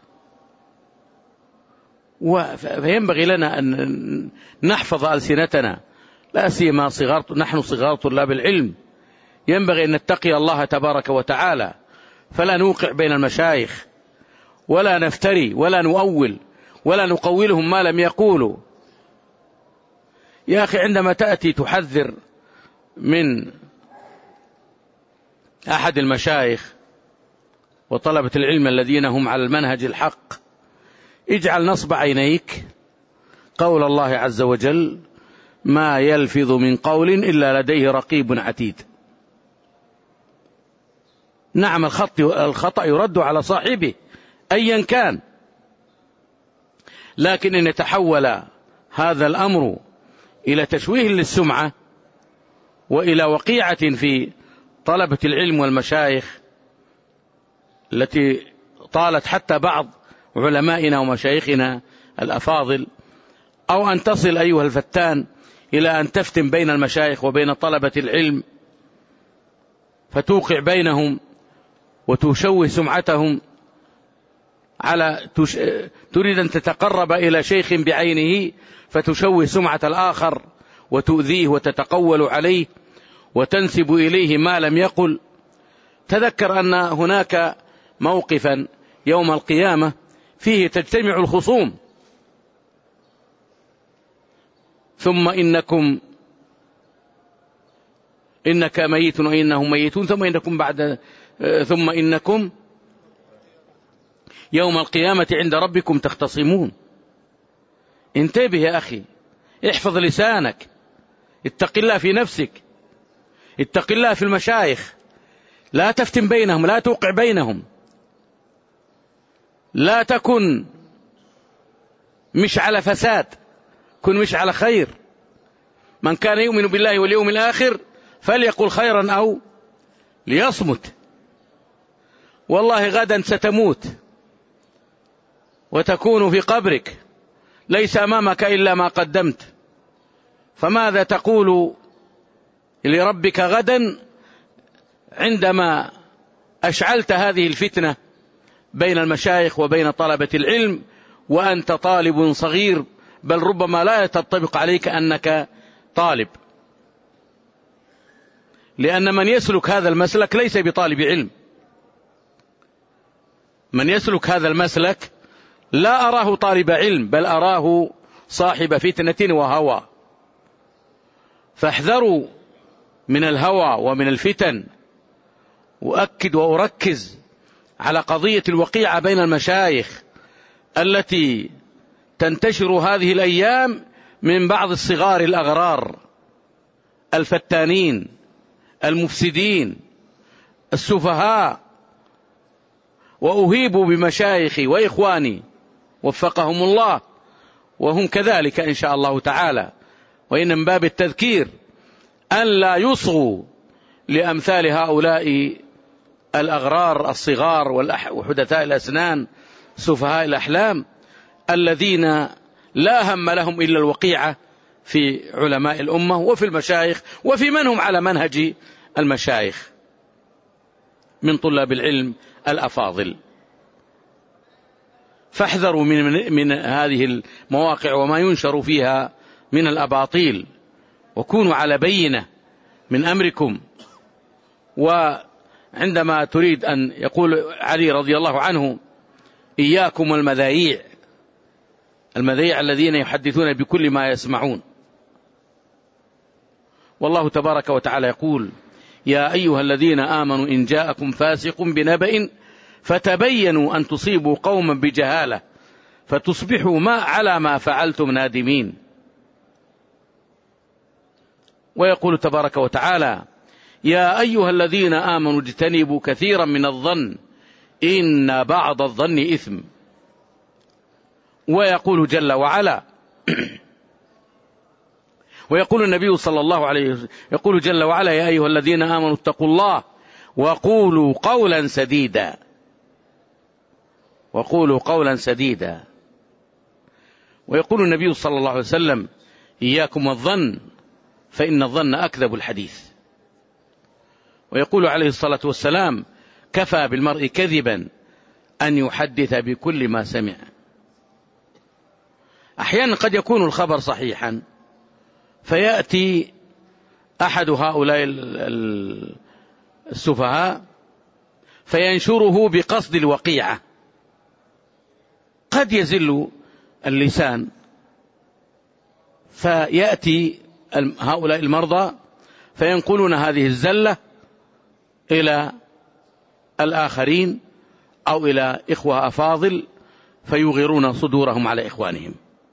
فينبغي لنا أن نحفظ ألسنتنا، لا سيما نحن صغار طلاب العلم، ينبغي أن نتقي الله تبارك وتعالى، فلا نوقع بين المشايخ، ولا نفتري، ولا نؤول، ولا نقولهم ما لم يقولوا. يا أخي، عندما تأتي تحذر من أحد المشايخ وطلبة العلم الذين هم على المنهج الحق، اجعل نصب عينيك قول الله عز وجل: ما يلفظ من قول إلا لديه رقيب عتيد. نعم، الخطأ يرد على صاحبه أيا كان، لكن إن يتحول هذا الأمر إلى تشويه للسمعة وإلى وقيعة في طلبة العلم والمشايخ التي طالت حتى بعض علمائنا ومشايخنا الأفاضل، أو أن تصل أيها الفتان إلى أن تفتن بين المشايخ وبين طلبة العلم، فتوقع بينهم وتشوه سمعتهم، تريد أن تتقرب إلى شيخ بعينه فتشوه سمعة الآخر وتؤذيه وتتقول عليه وتنسب إليه ما لم يقل. تذكر أن هناك موقفا يوم القيامة فيه تجتمع الخصوم: ثم إنك ميت وإنهم ميتون ثم إنكم يوم القيامة عند ربكم تختصمون. انتبه يا أخي، احفظ لسانك، اتق الله في نفسك، اتق الله في المشايخ، لا تفتن بينهم، لا توقع بينهم، لا تكن مش على فساد، كن مش على خير. من كان يؤمن بالله واليوم الآخر فليقل خيرا أو ليصمت. والله غدا ستموت وتكون في قبرك، ليس أمامك إلا ما قدمت، فماذا تقول لربك غدا عندما أشعلت هذه الفتنة بين المشايخ وبين طلبة العلم وأنت طالب صغير، بل ربما لا تطبق عليك أنك طالب، لأن من يسلك هذا المسلك ليس بطالب علم. من يسلك هذا المسلك لا أراه طالب علم، بل أراه صاحب فتنة وهوى. فاحذروا من الهوى ومن الفتن. وأكد وأركز على قضية الوقيعة بين المشايخ التي تنتشر هذه الأيام من بعض الصغار الأغرار الفتانين المفسدين السفهاء. وأهيب بمشايخي وإخواني وفقهم الله، وهم كذلك إن شاء الله تعالى، وإن من باب التذكير أن لا يصغوا لأمثال هؤلاء الأغرار الصغار وحدثاء الأسنان سفهاء الأحلام الذين لا هم لهم إلا الوقيعة في علماء الأمة وفي المشايخ وفي من هم على منهج المشايخ من طلاب العلم الأفاضل. فاحذروا من هذه المواقع وما ينشر فيها من الأباطيل، وكونوا على بينة من أمركم. وعندما تريد أن يقول علي رضي الله عنه: إياكم المذايع الذين يحدثون بكل ما يسمعون. والله تبارك وتعالى يقول: يا أيها الذين آمنوا إن جاءكم فاسق بنبأ فتبينوا أن تصيبوا قوما بجهالة فتصبحوا على ما فعلتم نادمين. ويقول تبارك وتعالى: يا أيها الذين آمنوا اجتنبوا كثيرا من الظن إن بعض الظن إثم. ويقول جل وعلا ويقول النبي صلى الله عليه وسلم، يقول جل وعلا: يا أيها الذين آمنوا اتقوا الله وقولوا قولا سديدا. وقولوا قولا سديدا. ويقول النبي صلى الله عليه وسلم: إياكم والظن فإن الظن أكذب الحديث. ويقول عليه الصلاة والسلام: كفى بالمرء كذبا أن يحدث بكل ما سمع. أحيانا قد يكون الخبر صحيحا، فيأتي أحد هؤلاء السفهاء فينشره بقصد الوقيعة. قد يزل اللسان، فيأتي هؤلاء المرضى فينقلون هذه الزلة إلى الآخرين أو إلى إخوة أفاضل فيغيرون صدورهم على إخوانهم.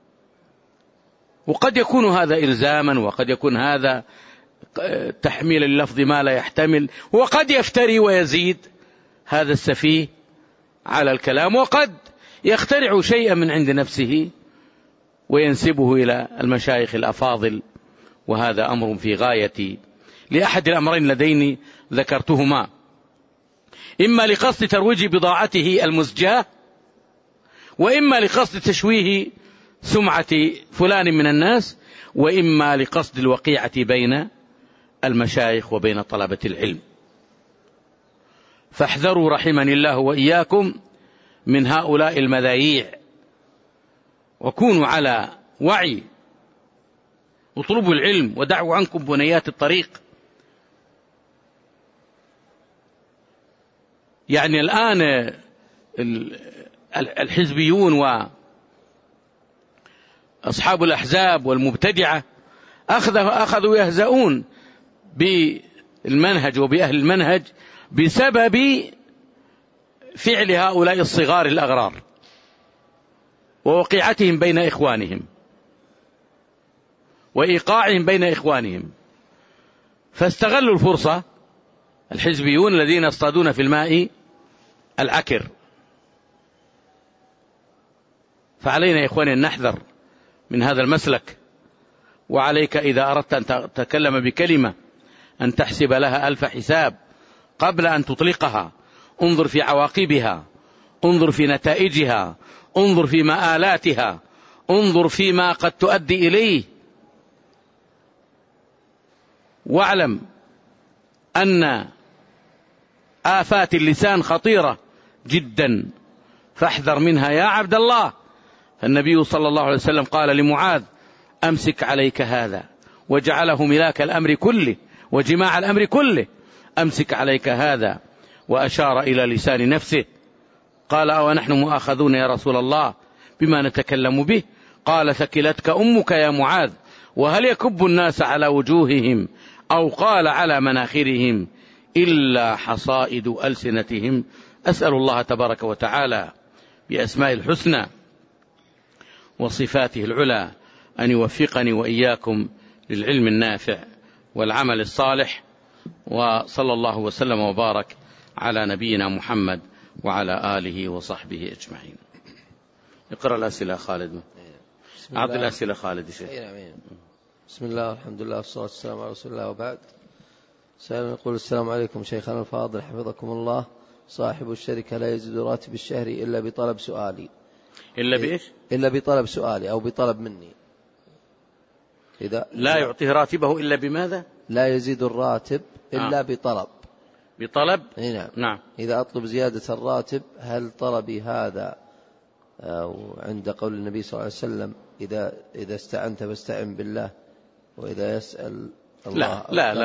وقد يكون هذا إلزاما، وقد يكون هذا تحميل اللفظ ما لا يحتمل، وقد يفتري ويزيد هذا السفيه على الكلام، وقد يخترع شيئا من عند نفسه وينسبه إلى المشايخ الأفاضل، وهذا أمر في غاية لأحد الأمرين اللذين ذكرتهما: إما لقصد ترويج بضاعته المزجاة، وإما لقصد تشويه سمعة فلان من الناس، وإما لقصد الوقيعة بين المشايخ وبين طلبة العلم. فاحذروا رحمني الله وإياكم من هؤلاء المذايع، وكونوا على وعي، اطلبوا العلم ودعوا عنكم بنيات الطريق. يعني الآن الحزبيون وأصحاب الأحزاب والمبتدعة أخذوا يهزؤون بالمنهج وبأهل المنهج بسبب فعل هؤلاء الصغار الأغرار ووقيعتهم بين إخوانهم وإيقاعهم بين إخوانهم. فاستغلوا الفرصة الحزبيون الذين يصطادون في الماء العكر. فعلينا يا إخواني أن نحذر من هذا المسلك. وعليك إذا أردت أن تتكلم بكلمة أن تحسب لها 1000 حساب قبل أن تطلقها. انظر في عواقبها، انظر في نتائجها، انظر في مآلاتها، انظر فيما قد تؤدي إليه، واعلم أن آفات اللسان خطيرة جدا، فاحذر منها يا عبد الله. النبي صلى الله عليه وسلم قال لمعاذ: أمسك عليك هذا، وجعله ملاك الأمر كله وجماع الأمر كله. أمسك عليك هذا، وأشار إلى لسان نفسه. قال: ونحن مؤاخذون يا رسول الله بما نتكلم به؟ قال: ثكلتك أمك يا معاذ، وهل يكب الناس على وجوههم أو قال على مناخرهم إلا حصائد ألسنتهم. أسأل الله تبارك وتعالى بأسماء الحسنى وصفاته العلى أن يوفقني وإياكم للعلم النافع والعمل الصالح، وصلى الله وسلم وبارك على نبينا محمد وعلى آله وصحبه أجمعين. اقرأ الأسئلة خالد. أعطي الأسئلة خالد شيء. بسم الله والحمد لله والصلاة والسلام على رسول الله، وبعد. سائل يقول: السلام عليكم شيخنا الفاضل حفظكم الله، صاحب الشركة لا يزيد راتب الشهري إلا بطلب سؤالي. إلا بإيش؟ إلا بطلب سؤالي أو بطلب مني. إذا لا يعطيه راتبه إلا بماذا؟ لا يزيد الراتب إلا بطلب. بطلب؟ نعم. نعم. إذا أطلب زيادة الراتب، هل طلبي هذا أو عند قول النبي صلى الله عليه وسلم إذا استعنت فاستعن بالله، وإذا يسأل الله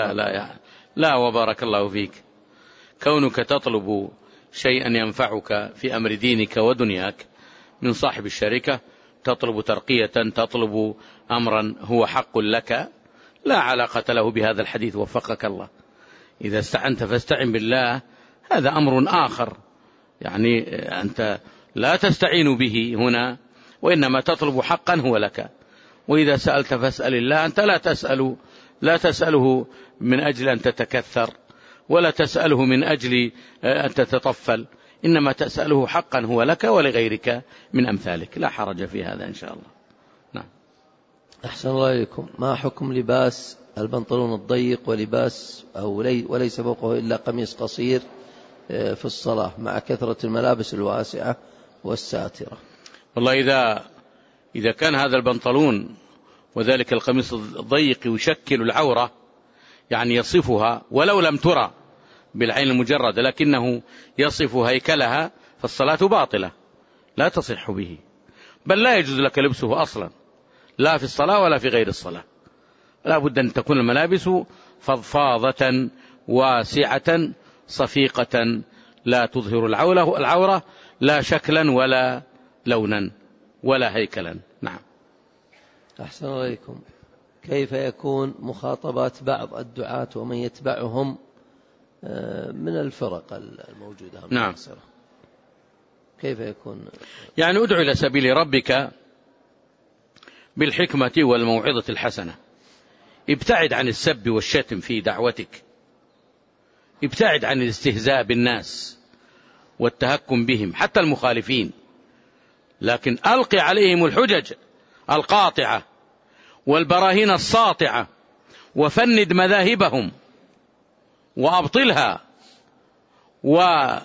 لا وبارك الله فيك. كونك تطلب شيئا ينفعك في أمر دينك ودنياك من صاحب الشركة، تطلب ترقية، تطلب أمرا هو حق لك، لا علاقة له بهذا الحديث وفقك الله. إذا استعنت فاستعن بالله هذا أمر آخر، يعني أنت لا تستعين به هنا، وإنما تطلب حقا هو لك. وإذا سألت فاسأل الله، أنت لا تسأله من أجل أن تتكثر، ولا تسأله من أجل أن تتطفل، إنما تسأله حقا هو لك ولغيرك من أمثالك. لا حرج في هذا إن شاء الله. نعم. أحسن الله إليكم. ما حكم لباس البنطلون الضيق ولباس وليس فوقه إلا قميص قصير في الصلاة مع كثرة الملابس الواسعة والساترة؟ والله إذا كان هذا البنطلون وذلك القميص الضيق يشكل العورة، يعني يصفها ولو لم ترى بالعين المجردة، لكنه يصف هيكلها، فالصلاة باطلة لا تصح به، بل لا يجوز لك لبسه أصلا، لا في الصلاة ولا في غير الصلاة. لا بد أن تكون الملابس فضفاضة واسعة صفيقة لا تظهر العورة لا شكلا ولا لونا ولا هيكلا. نعم. أحسن عليكم. كيف يكون مخاطبات بعض الدعاة ومن يتبعهم من الفرق الموجودة؟ نعم. كيف يكون؟ يعني ادعو إلى سبيل ربك بالحكمة والموعظة الحسنة، ابتعد عن السب والشتم في دعوتك، ابتعد عن الاستهزاء بالناس والتهكم بهم حتى المخالفين، لكن ألقي عليهم الحجج القاطعة والبراهين الساطعة، وفند مذاهبهم وأبطلها، وفند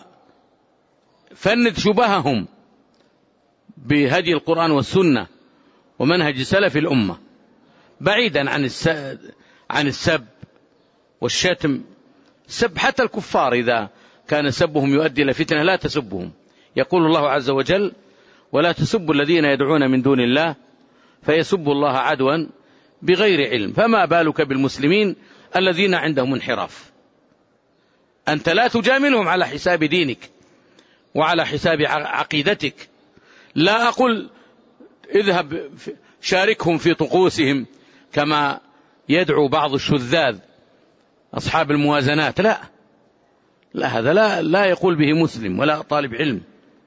شبههم بهدي القرآن والسنة ومنهج سلف الأمة، بعيدا عن السب والشتم. سب حتى الكفار إذا كان سبهم يؤدي إلى فتنة لا تسبهم. يقول الله عز وجل: ولا تسبوا الذين يدعون من دون الله فيسبوا الله عدوا بغير علم. فما بالك بالمسلمين الذين عندهم انحراف؟ أنت لا تجاملهم على حساب دينك وعلى حساب عقيدتك. لا أقول اذهب شاركهم في طقوسهم كما يدعو بعض الشذاذ أصحاب الموازنات، لا هذا لا يقول به مسلم ولا طالب علم.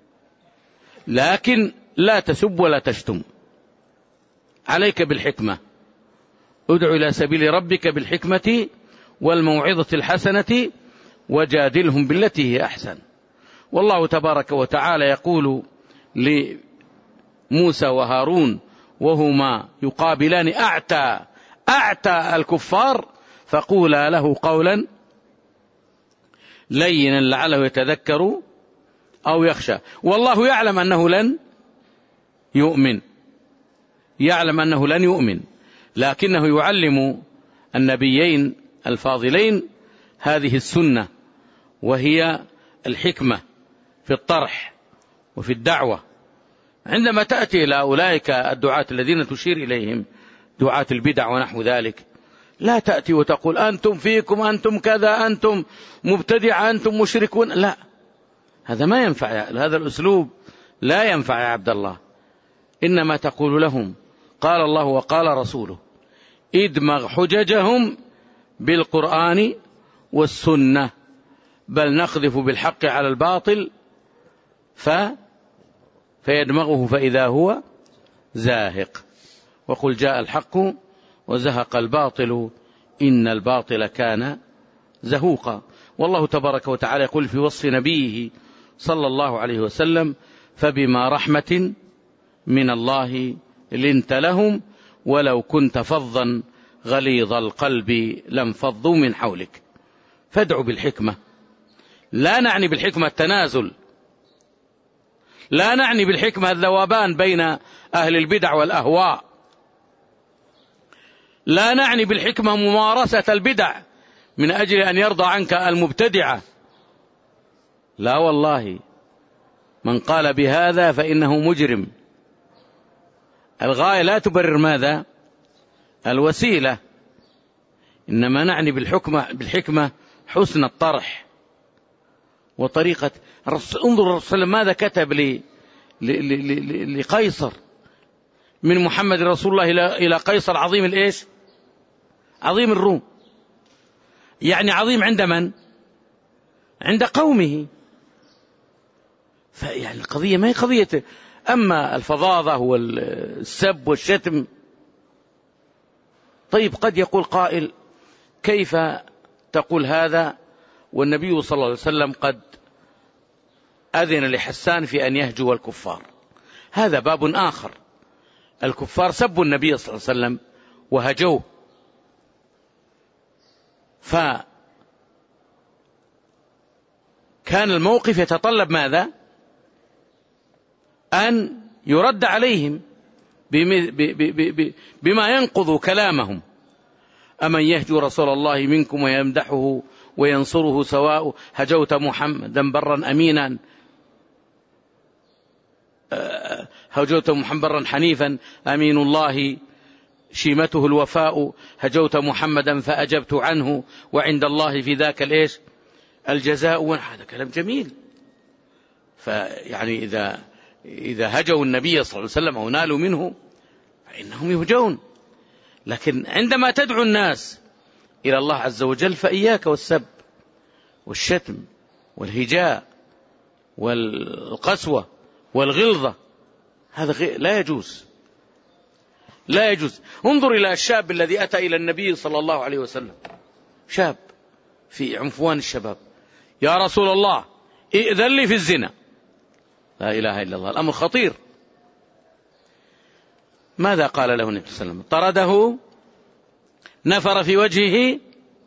لكن لا تسب ولا تشتم، عليك بالحكمة، ادعو إلى سبيل ربك بالحكمة والموعظة الحسنة وجادلهم بالتي هي أحسن. والله تبارك وتعالى يقول لموسى وهارون وهما يقابلان أعتى الكفار: فقولا له قولا لينا لعله يتذكر أو يخشى. والله يعلم أنه لن يؤمن، لكنه يعلم النبيين الفاضلين هذه السنة، وهي الحكمة في الطرح وفي الدعوة. عندما تأتي إلى أولئك الدعاة الذين تشير إليهم دعاة البدع ونحو ذلك، لا تأتي وتقول أنتم فيكم، أنتم كذا، أنتم مبتدع، أنتم مشركون. لا، هذا ما ينفع، هذا الأسلوب لا ينفع يا عبد الله. إنما تقول لهم قال الله وقال رسوله، ادمغ حججهم بالقرآن والسنة، بل نقذف بالحق على الباطل فيدمغه فإذا هو زاهق، وقل جاء الحق وزهق الباطل إن الباطل كان زهوقا. والله تبارك وتعالى يقول في وصف نبيه صلى الله عليه وسلم: فبما رحمة من الله لنت لهم ولو كنت فظا غليظ القلب لانفضوا من حولك. فادعوا بالحكمة. لا نعني بالحكمة التنازل، لا نعني بالحكمة الذوبان بين أهل البدع والأهواء، لا نعني بالحكمة ممارسة البدع من أجل أن يرضى عنك المبتدعة. لا والله، من قال بهذا فإنه مجرم. الغاية لا تبرر ماذا؟ الوسيلة. إنما نعني بالحكمة حسن الطرح وطريقة. انظر الرسول ماذا كتب لقيصر من محمد رسول الله إلى قيصر عظيم الإيش؟ عظيم الروم. يعني عظيم عند من؟ عند قومه. فيعني القضية ما هي قضية. أما الفظاظة والسب والشتم، طيب قد يقول قائل: كيف تقول هذا والنبي صلى الله عليه وسلم قد أذن لحسان في أن يهجو الكفار؟ هذا باب آخر. الكفار سبوا النبي صلى الله عليه وسلم وهجوه، فكان الموقف يتطلب ماذا؟ أن يرد عليهم بما ينقض كلامهم. أمن يهجو رسول الله منكم ويمدحه وينصره سواء هجوت محمدا برا أمينا هجوت محمدا برا حنيفا أمين الله شيمته الوفاء هجوت محمدا فأجبت عنه وعند الله في ذاك الإيش الجزاء. هذا كلام جميل. فيعني إذا هجوا النبي صلى الله عليه وسلم أو نالوا منه فإنهم يهجون. لكن عندما تدعو الناس إلى الله عز وجل فإياك والسب والشتم والهجاء والقسوة والغلظة، هذا لا يجوز، لا يجوز. انظر إلى الشاب الذي أتى إلى النبي صلى الله عليه وسلم، شاب في عنفوان الشباب، يا رسول الله ائذن لي في الزنا. لا إله إلا الله، الأمر خطير. ماذا قال له النبي صلى الله عليه وسلم؟ طرده، نفر في وجهه،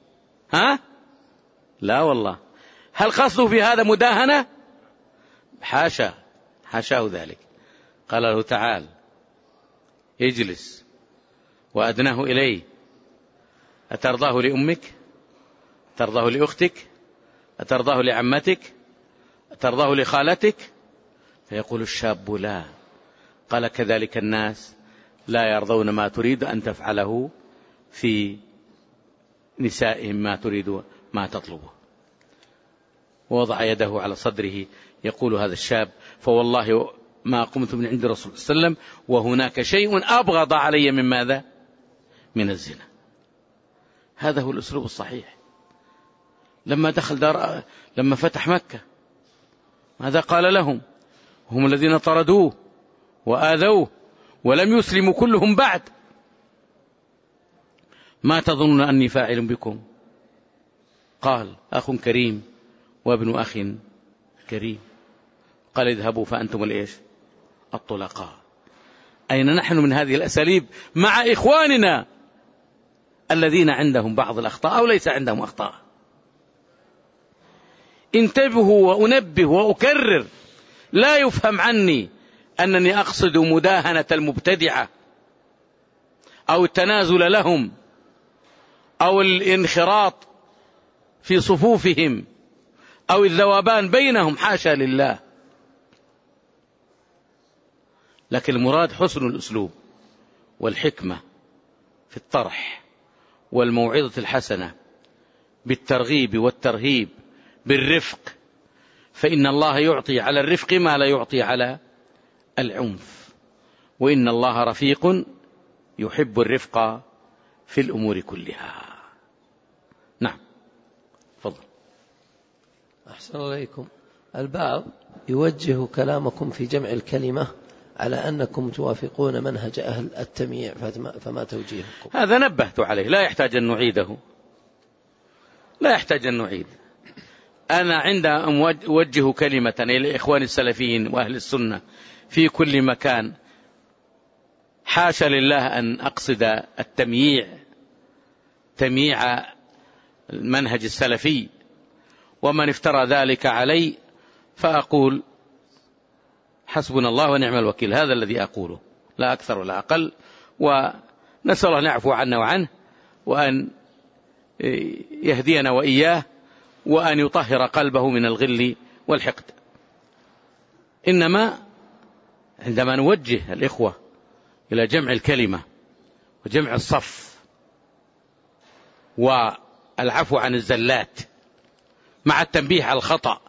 لا والله. هل قصده في هذا مداهنة؟ حاشا، حاشاه ذلك. قال له تعال اجلس وأدناه إليه، أترضاه لأمك؟ أترضاه لأختك؟ أترضاه لعمتك؟ أترضاه لخالتك؟ فيقول الشاب لا. قال كذلك الناس لا يرضون ما تريد أن تفعله في نسائهم ما تريد ما تطلبه. ووضع يده على صدره يقول هذا الشاب فوالله ما قمت من عند رسول الله صلى الله عليه وسلم وهناك شيء أبغض علي من ماذا؟ من الزنا. هذا هو الأسلوب الصحيح. لما دخل لما فتح مكة ماذا قال لهم؟ هم الذين طردوه وآذوه ولم يسلموا كلهم بعد. ما تظنون أني فاعل بكم؟ قال أخ كريم وابن أخ كريم. قال اذهبوا فأنتم الإيش؟ الطلقاء. أين نحن من هذه الأساليب مع إخواننا الذين عندهم بعض الأخطاء أو ليس عندهم أخطاء؟ انتبهوا وأنبه وأكرر، لا يفهم عني أنني أقصد مداهنة المبتدعة أو التنازل لهم أو الانخراط في صفوفهم أو الذوبان بينهم، حاشا لله. لكن المراد حسن الأسلوب والحكمة في الطرح والموعظة الحسنة بالترغيب والترهيب بالرفق، فإن الله يعطي على الرفق ما لا يعطي على العنف، وإن الله رفيق يحب الرفق في الأمور كلها. نعم، تفضل. أحسن عليكم. البعض يوجه كلامكم في جمع الكلمة على أنكم توافقون منهج أهل التمييع، فما توجيهكم؟ هذا نبهت عليه، لا يحتاج أن نعيده، لا يحتاج أن نعيد. أنا عندما أوجه كلمة إلى إخوان السلفيين وأهل السنة في كل مكان، حاشا لله أن أقصد تمييع المنهج السلفي، ومن افترى ذلك علي فأقول حسبنا الله ونعم الوكيل. هذا الذي أقوله، لا أكثر ولا أقل، ونسأل الله أن يعفو عنا وعنه، وأن يهدينا وإياه، وأن يطهر قلبه من الغل والحقد. إنما عندما نوجه الإخوة إلى جمع الكلمة وجمع الصف والعفو عن الزلات مع التنبيه على الخطأ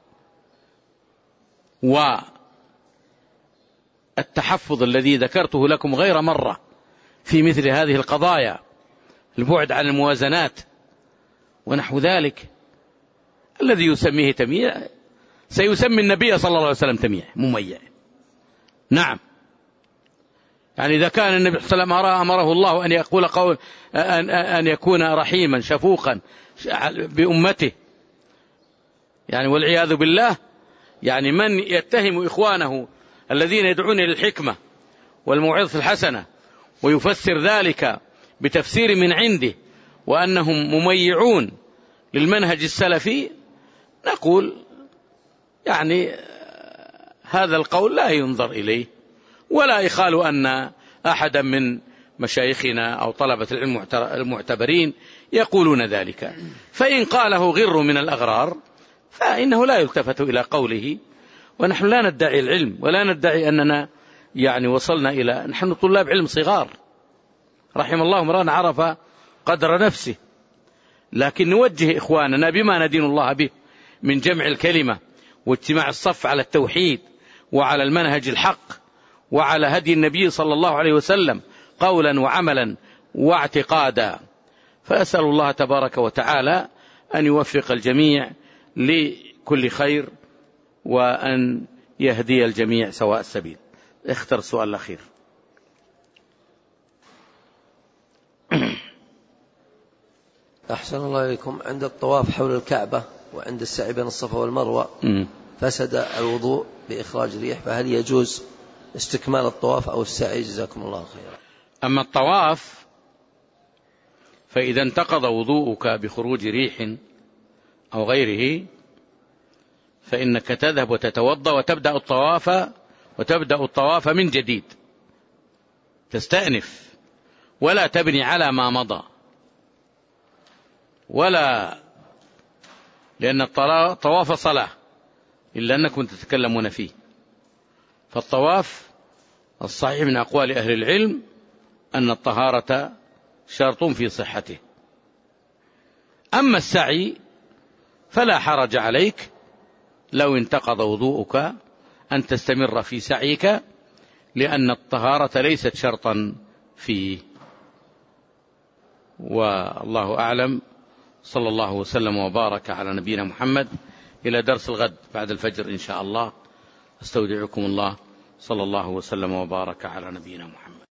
والتحفظ الذي ذكرته لكم غير مرة في مثل هذه القضايا، البعد عن الموازنات ونحو ذلك، الذي يسميه تمييع سيسمي النبي صلى الله عليه وسلم تمييع مميع. نعم، يعني إذا كان النبي صلى الله عليه وسلم أمره الله أن يقول أن يكون رحيما شفوقا بأمته، يعني والعياذ بالله، يعني من يتهم إخوانه الذين يدعون إلى الحكمة والموعظة الحسنة ويفسر ذلك بتفسير من عنده وأنهم مميعون للمنهج السلفي، نقول يعني هذا القول لا ينظر إليه، ولا يخال أن أحدا من مشايخنا أو طلبة العلم المعتبرين يقولون ذلك. فإن قاله غر من الأغرار فإنه لا يلتفت إلى قوله. ونحن لا ندعي العلم ولا ندعي أننا وصلنا إلى، نحن طلاب علم صغار رحم الله امرأ عرف قدر نفسه، لكن نوجه إخواننا بما ندين الله به من جمع الكلمة واجتماع الصف على التوحيد وعلى المنهج الحق وعلى هدي النبي صلى الله عليه وسلم قولا وعملا واعتقادا. فأسأل الله تبارك وتعالى أن يوفق الجميع لكل خير وأن يهدي الجميع سواء السبيل. اختر السؤال الأخير. أحسن الله إليكم. عند الطواف حول الكعبة وعند السعي بين الصفا والمروة فسد الوضوء بإخراج ريح، فهل يجوز استكمال الطواف أو السعي؟ جزاكم الله خيرا. أما الطواف فإذا انتقض وضوءك بخروج ريح أو غيره فإنك تذهب وتتوضأ وتبدأ الطواف من جديد، تستأنف ولا تبني على ما مضى، لأن الطواف صلاة إلا أنكم تتكلمون فيه. فالطواف الصحيح من أقوال أهل العلم أن الطهارة شرط في صحته. أما السعي فلا حرج عليك لو انتقض وضوءك أن تستمر في سعيك، لأن الطهارة ليست شرطا فيه. والله أعلم. صلى الله وسلم وبارك على نبينا محمد. إلى درس الغد بعد الفجر إن شاء الله. استودعكم الله. صلى الله وسلم وبارك على نبينا محمد.